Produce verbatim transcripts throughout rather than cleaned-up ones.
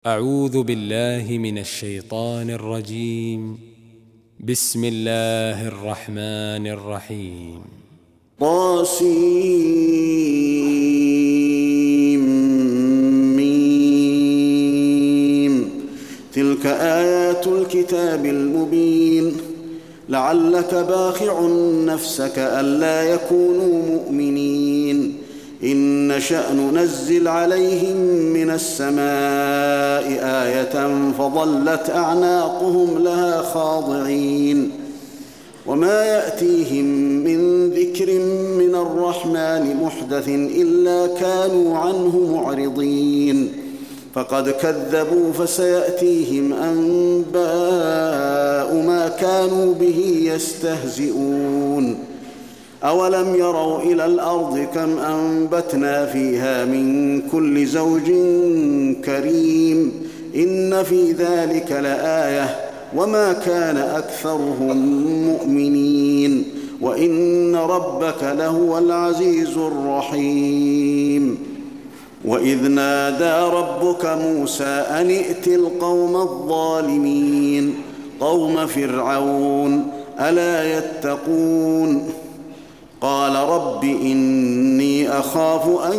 أعوذ بالله من الشيطان الرجيم. بسم الله الرحمن الرحيم. طاسيم. تلك آيات الكتاب المبين. لعلك باخع نفسك ألا يكونوا مؤمنين إن نشأ ننزل عليهم من السماء آية فظلت أعناقهم لها خاضعين وما يأتيهم من ذكر من الرحمن محدث إلا كانوا عنه معرضين فقد كذبوا فسيأتيهم أنباء ما كانوا به يستهزئون أولم يروا إلى الأرض كم أنبتنا فيها من كل زوج كريم إن في ذلك لآية وما كان أكثرهم مؤمنين وإن ربك لهو العزيز الرحيم. وإذ نادى ربك موسى أن ائت القوم الظالمين قوم فرعون ألا يتقون قال رب إني أخاف أن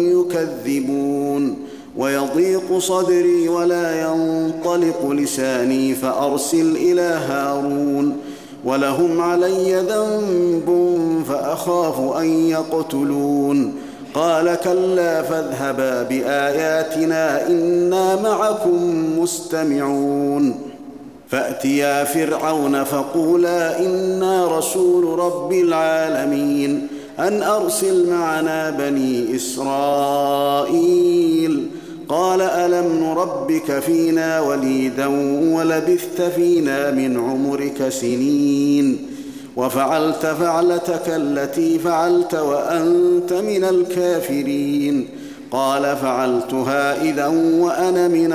يكذبون ويضيق صدري ولا ينطلق لساني فأرسل إلى هارون ولهم علي ذنب فأخاف أن يقتلون قال كلا فاذهبا بآياتنا إنا معكم مستمعون فأتيا فرعون فقولا إنا رسول رب العالمين أن أرسل معنا بني إسرائيل قال ألم نربك فينا وليدا ولبثت فينا من عمرك سنين وفعلت فعلتك التي فعلت وأنت من الكافرين قال فعلتها إذا وأنا من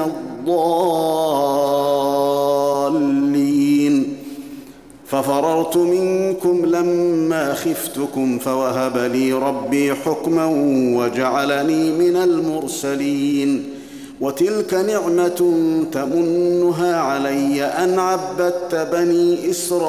الضالين ففررت منكم لما خفتكم فوهب لي ربي حكما وجعلني من المرسلين وتلك نعمة تمنها علي أن عبدت بني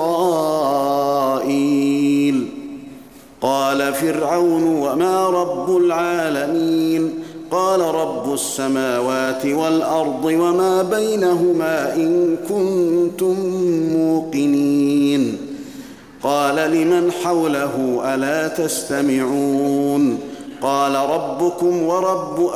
إسرائيل قال فرعون وما رب العالمين قال رب السماوات والأرض وما بينهما إن كنتم موقنين قال لمن حوله ألا تستمعون قال ربكم ورب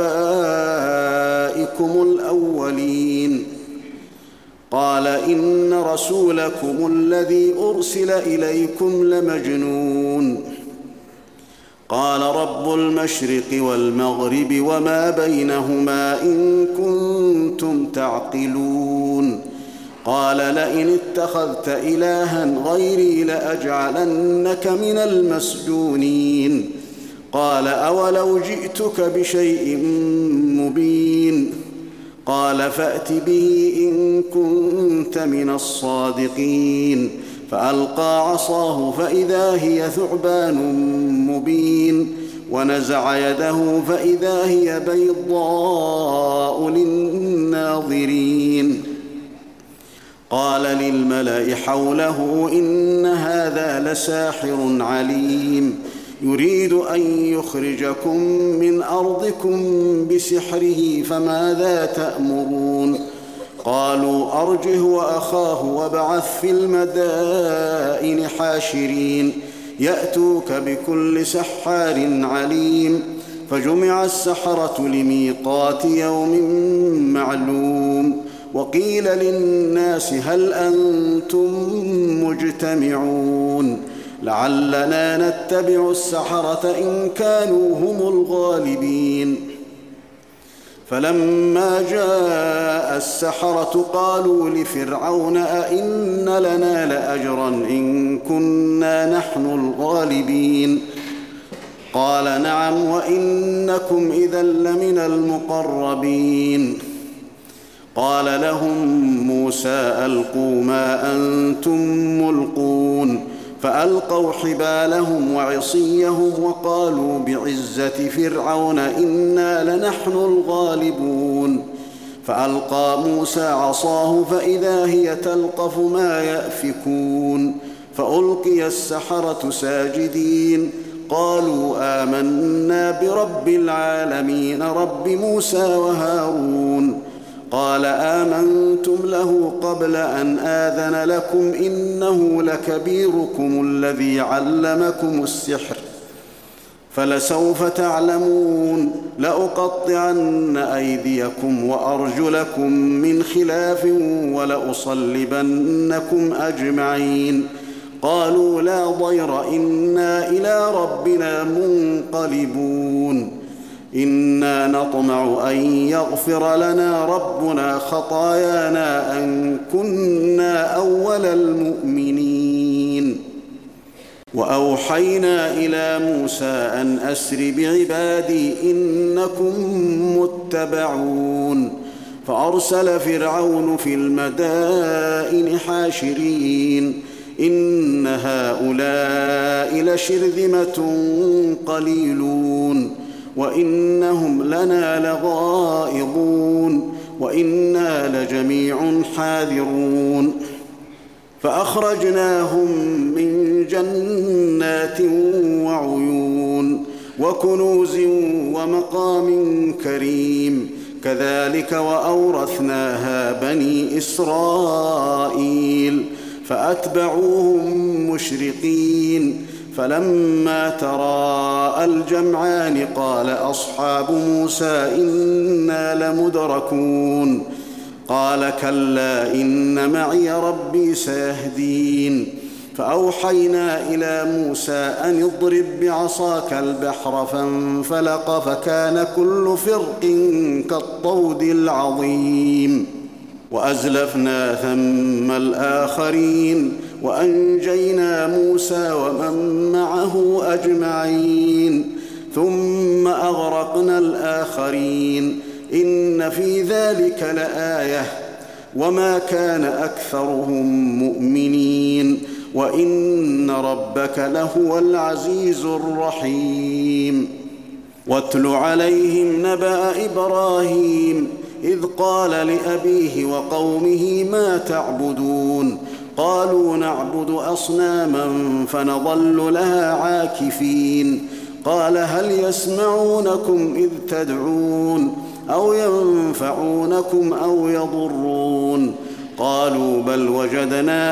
آبائكم الأولين قال إن رسولكم الذي أرسل إليكم لمجنون قال رب المشرق والمغرب وما بينهما إن كنتم تعقلون قال لئن اتخذت إلها غيري لأجعلنك من المسجونين قال أولو جئتك بشيء مبين قال فأت به إن كنت من الصادقين فألقى عصاه فإذا هي ثعبان مبين ونزع يده فإذا هي بيضاء للناظرين قال للملأ حوله إن هذا لساحر عليم يريد أن يخرجكم من أرضكم بسحره فماذا تأمرون قالوا أرجه وأخاه وابعث في المدائن حاشرين يأتوك بكل سحار عليم فجمع السحرة لميقات يوم معلوم وقيل للناس هل أنتم مجتمعون لعلنا نتبع السحرة إن كانوا هم الغالبين فلما جاء السحرة قالوا لفرعون أئن لنا لأجرا إن كنا نحن الغالبين قال نعم وإنكم إذا لمن المقربين قال لهم موسى ألقوا ما أنتم ملقون فألقوا حبالهم وعصيهم وقالوا بعزة فرعون إنا لنحن الغالبون فألقى موسى عصاه فإذا هي تلقف ما يأفكون فألقي السحرة ساجدين قالوا آمنا برب العالمين رب موسى وهارون قال آمنتم له قبل أن آذن لكم إنه لكبيركم الذي علمكم السحر فلسوف تعلمون لأقطعن أيديكم وأرجلكم من خلاف ولأصلبنكم أجمعين قالوا لا ضير إنا إلى ربنا منقلبون إنا نطمع أن يغفر لنا ربنا خطايانا أن كنا أول المؤمنين وأوحينا إلى موسى أن أسر بعبادي إنكم متبعون فأرسل فرعون في المدائن حاشرين إن هؤلاء لشرذمة قليلون وإنهم لنا لغائظون وإنا لجميع حاذرون فأخرجناهم من جنات وعيون وكنوز ومقام كريم كذلك وأورثناها بني إسرائيل فأتبعوهم مشرقين فلما تراءى الجمعان قال أصحاب موسى إنا لمدركون قال كلا إن معي ربي سيهدين فأوحينا إلى موسى أن اضرب بعصاك البحر فانفلق فكان كل فرق كالطود العظيم وأزلفنا ثم الآخرين وأنجينا موسى ومن معه أجمعين ثم أغرقنا الآخرين إن في ذلك لآية وما كان أكثرهم مؤمنين وإن ربك لهو العزيز الرحيم واتل عليهم نبأ إبراهيم إذ قال لأبيه وقومه ما تعبدون قالوا نعبد أصناما فنظل لها عاكفين قال هل يسمعونكم إذ تدعون أو ينفعونكم أو يضرون قالوا بل وجدنا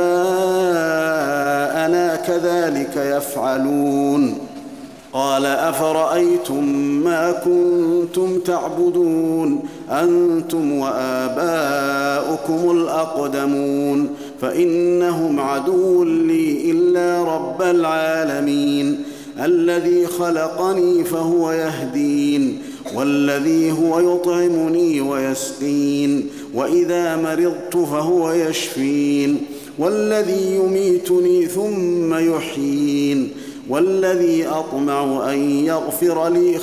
آباءنا كذلك يفعلون قال أفرأيتم ما كنتم تعبدون أنتم وآباؤكم الأقدمون فإنهم عدو لي إلا رب العالمين الذي خلقني فهو يهدين والذي هو يطعمني ويسقين وإذا مرضت فهو يشفين والذي يميتني ثم يحيين والذي أطمع أن يغفر لي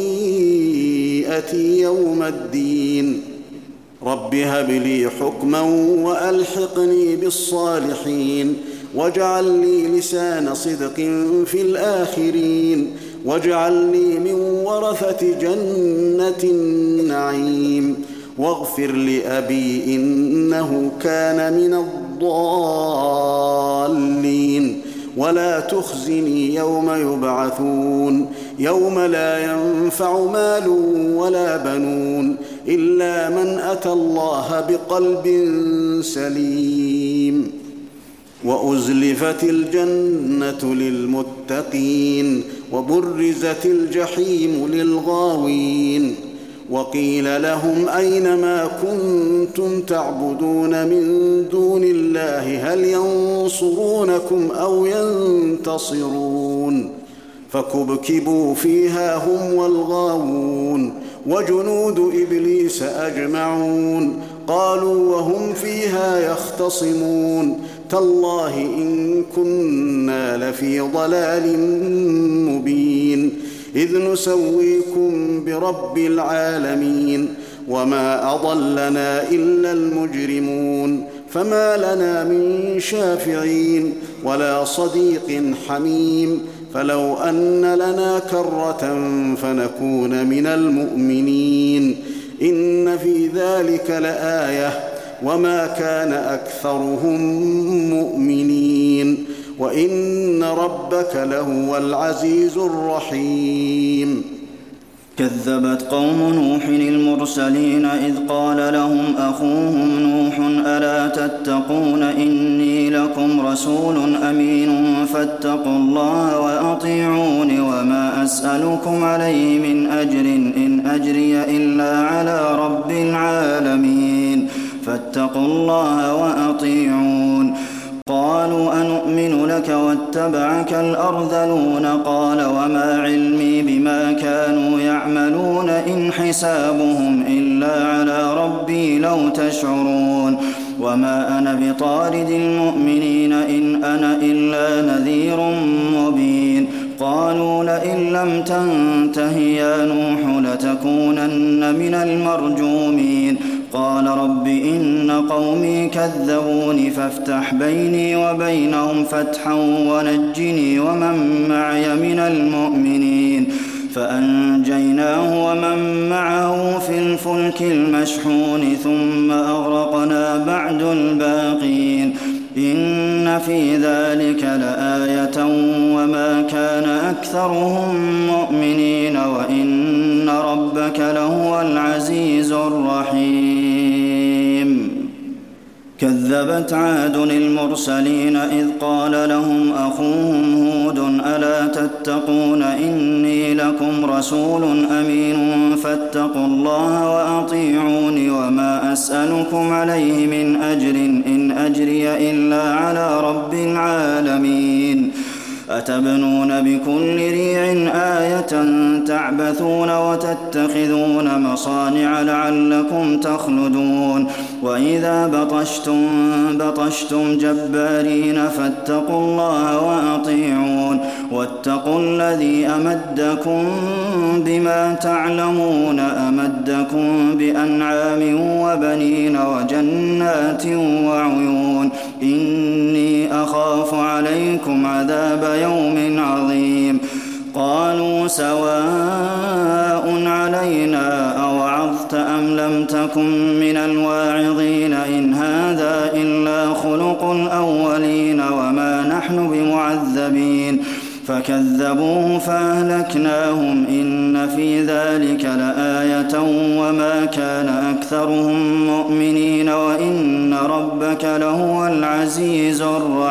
خطيئتي يوم الدين رب هب لي حكما وألحقني بالصالحين واجعل لي لسان صدق في الآخرين واجعلني من ورثة جنة النعيم واغفر لأبي إنه كان من الضالين ولا تخزني يوم يبعثون يوم لا ينفع مال ولا بنون إلا من أتى الله بقلب سليم وأزلفت الجنة للمتقين وبرزت الجحيم للغاوين وقيل لهم أين ما كنتم تعبدون من دون الله هل ينصرونكم أو ينتصرون فكبكبوا فيها هم والغاوون وجنود إبليس أجمعون قالوا وهم فيها يختصمون تالله إن كنا لفي ضلال مبين إذ نسويكم برب العالمين وما أضلنا إلا المجرمون فما لنا من شافعين ولا صديق حميم فلو أن لنا كرة فنكون من المؤمنين إن في ذلك لآية وما كان أكثرهم مؤمنين وإن ربك لهو العزيز الرحيم. كذبت قوم نوح المرسلين إذ قال لهم أخوهم نوح ألا تتقون إني لكم رسول أمين فاتقوا الله وأطيعون وما أسألكم عليه من أجر إن أجري إلا على رب العالمين فاتقوا الله وأطيعون. قالوا أنؤمن لك واتبعك الأرذلون قال وما علمي بما كانوا يعملون إن حسابهم إلا على ربي لو تشعرون. وما أنا بطارد المؤمنين إن أنا إلا نذير مبين. قالوا لئن لم تنته يا نوح لتكونن من المرجومين. قال رب إن قومي كذبوني فافتح بيني وبينهم فتحا ونجني ومن معي من المؤمنين. فأنجيناه ومن معه في الفلك المشحون ثم أغرقنا بعد الباقين. إن في ذلك لآية وما كان أكثرهم مؤمنين وإن ربك لهو العزيز الرحيم. كذبت عاد المرسلين إذ قال لهم أخوهم هود ألا تتقون إني لكم رسول أمين فاتقوا الله وأطيعون وما أسألكم عليه من أجر إن أجري إلا على رب العالمين. أتبنون بكل ريع آية تعبثون وتتخذون مصانع لعلكم تخلدون. وإذا بطشتم بطشتم جبارين فاتقوا الله وأطيعون واتقوا الذي أمدكم بما تعلمون أمدكم بأنعام وبنين وجنات وعيون. إني أخاف عليكم عذاب يوم عظيم. قالوا سواء علينا أوعظت أم لم تكن من الواعظين إن هذا إلا خلق الأولين وما نحن بمعذبين. فكذبوه فأهلكناهم إن في ذلك لآية وما كان أكثرهم مؤمنين وإن ربك لهو العزيز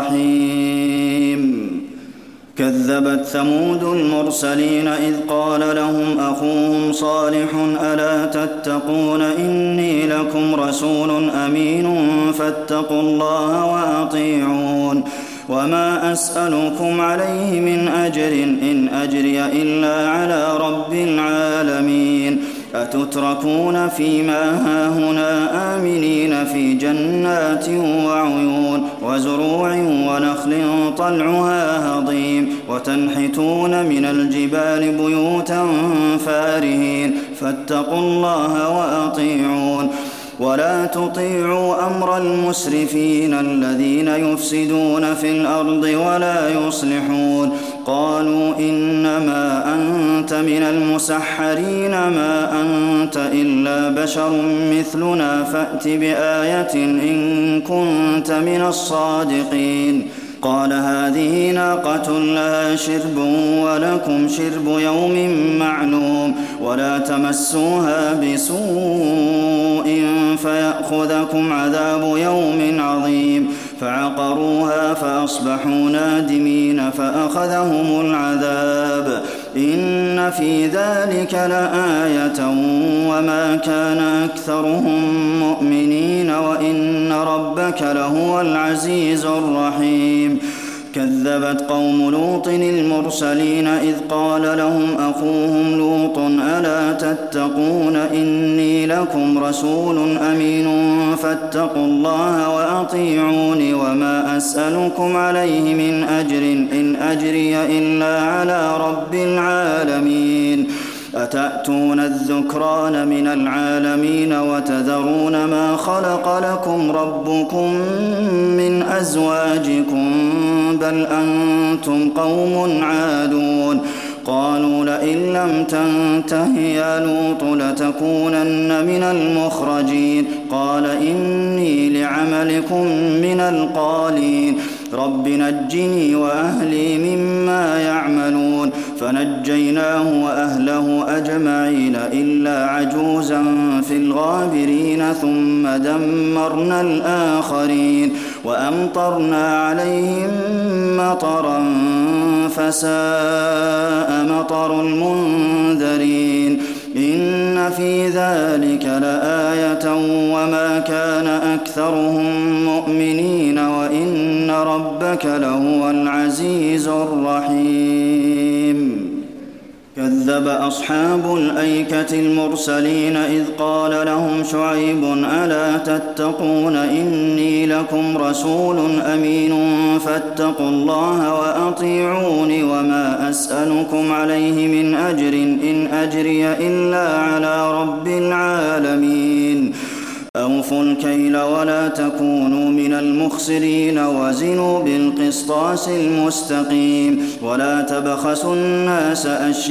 الرحيم. كذبت ثمود المرسلين إذ قال لهم أخوهم صالح ألا تتقون إني لكم رسول أمين فاتقوا الله وأطيعون وما أسألكم عليه من أجر إن أجري إلا على رب العالمين. أتتركون فيما هاهنا آمنين في جنات وعيون وزروع ونخل طلعها هضيم وتنحتون من الجبال بيوتا فارهين فاتقوا الله وأطيعون ولا تطيعوا أمر المسرفين الذين يفسدون في الأرض ولا يصلحون. قالوا إنما أنت من المسحرين ما أنت إلا بشر مثلنا فأت بآية إن كنت من الصادقين. قال هذه ناقة لها شرب ولكم شرب يوم معلوم ولا تمسوها بسوء فيأخذكم عذاب يوم عظيم. فعقروها فأصبحوا نادمين فأخذهم العذاب. إن في ذلك لآية وما كان أكثرهم مؤمنين وإن ربك لهو العزيز الرحيم. كذبت قوم لوط المرسلين إذ قال لهم أخوهم لوط ألا تتقون إني لكم رسول أمين فاتقوا الله وأطيعون وما أسألكم عليه من أجر إن أجري إلا على رب العالمين. أتأتون الذكران من العالمين وتذرون ما خلق لكم ربكم من أزواجكم بل أنتم قوم عادون. قالوا لئن لم تنته يا لوط لتكونن من المخرجين قال إني لعملكم من القالين رب نجني وأهلي مما يعملون فنجيناه وأهله أجمعين إلا عجوزا في الغابرين ثم دمرنا الآخرين وأمطرنا عليهم مطرا فساء مطر المنذرين إن في ذلك لآية وما كان أكثرهم مؤمنين وإن ربك لهو العزيز الرحيم كذب أصحاب الأيكة المرسلين إذ قال لهم شعيب ألا تتقون إني لكم رسول أمين فاتقوا الله وأطيعون وما أسألكم عليه من أجر إن أجري إلا على رب العالمين أوفوا الكيل ولا تكونوا من المخسرين وزنوا بالقسطاس المستقيم ولا تبخسوا الناس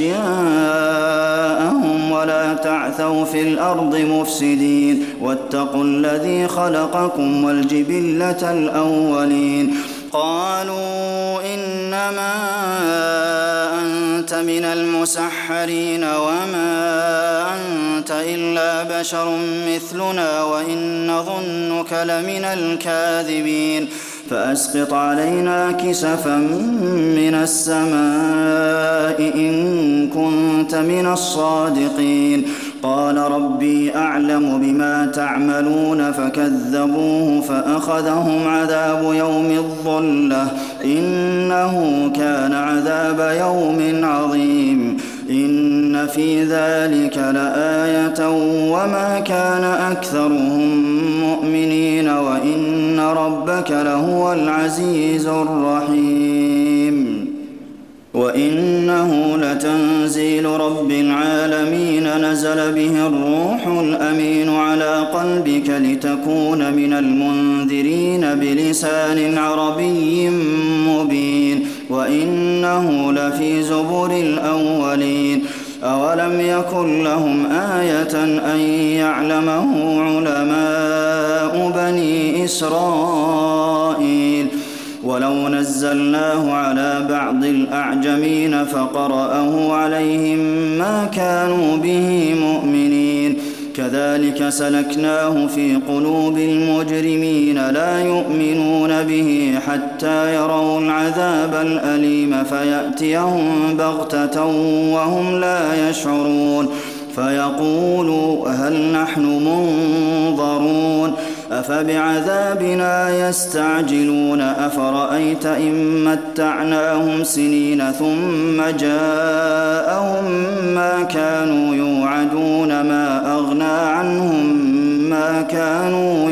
أشياءهم ولا تعثوا في الأرض مفسدين واتقوا الذي خلقكم والجبلة الأولين قالوا إنما أنت من المسحرين وما أنت إلا بشر مثلنا وإن نظنك لمن الكاذبين فأسقط علينا كسفا من السماء إن كنت من الصادقين قال ربي أعلم بما تعملون فكذبوه فأخذهم عذاب يوم الظلة إنه كان عذاب يوم عظيم إن في ذلك لآية وما كان أكثرهم مؤمنين وإن ربك لهو العزيز الرحيم وإنه لتنزيل رب العالمين نزل به الروح الأمين على قلبك لتكون من المنذرين بلسان عربي مبين وإنه لفي زبر الأولين أولم يكن لهم آية أن يعلمه علماء بني إسرائيل ولو نزلناه على بعض الأعجمين فقرأه عليهم ما كانوا به مؤمنين كذلك سلكناه في قلوب المجرمين لا يؤمنون به حتى يروا العذاب الأليم فيأتيهم بغتة وهم لا يشعرون فيقولوا هل نحن منظرون أفبعذابنا يستعجلون أفرأيت إن متعناهم سنين ثم جاءهم ما كانوا يوعدون ما أغنى عنهم ما كانوا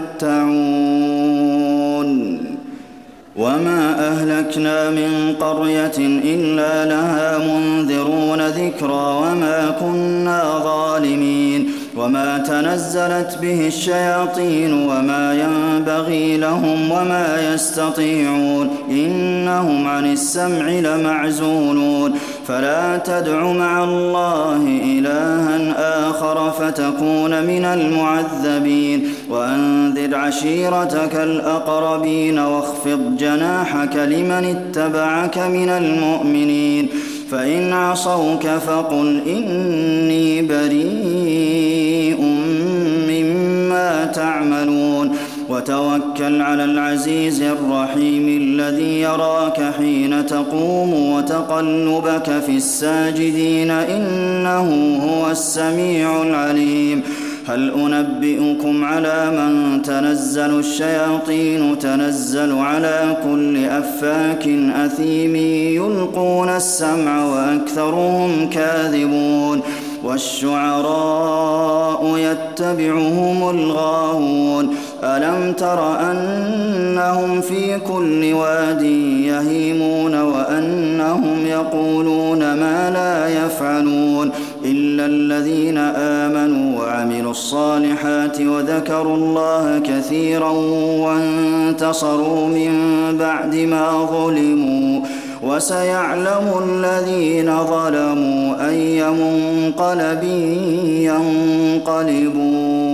يمتعون وما أهلكنا من قرية إلا لها منذرون ذكرى وما كنا ظالمين وما تنزلت به الشياطين وما ينبغي لهم وما يستطيعون إنهم عن السمع لمعزولون فلا تدع مع الله إلها آخر فتكون من المعذبين وأنذر عشيرتك الأقربين واخفض جناحك لمن اتبعك من المؤمنين فإن عصوك فقل إني بريء مما تعملون وتوكل على العزيز الرحيم الذي يراك حين تقوم وتقلبك في الساجدين إنه هو السميع العليم هل أنبئكم على من تنزل الشياطين تنزل على كل أفاك أثيم يلقون السمع وأكثرهم كاذبون والشعراء يتبعهم الغاوون ألم تر أنهم في كل واد يهيمون وأنهم يقولون ما لا يفعلون إلا الذين آمنوا وعملوا الصالحات وذكروا الله كثيرا وانتصروا من بعد ما ظلموا وسيعلم الذين ظلموا أي منقلب ينقلبون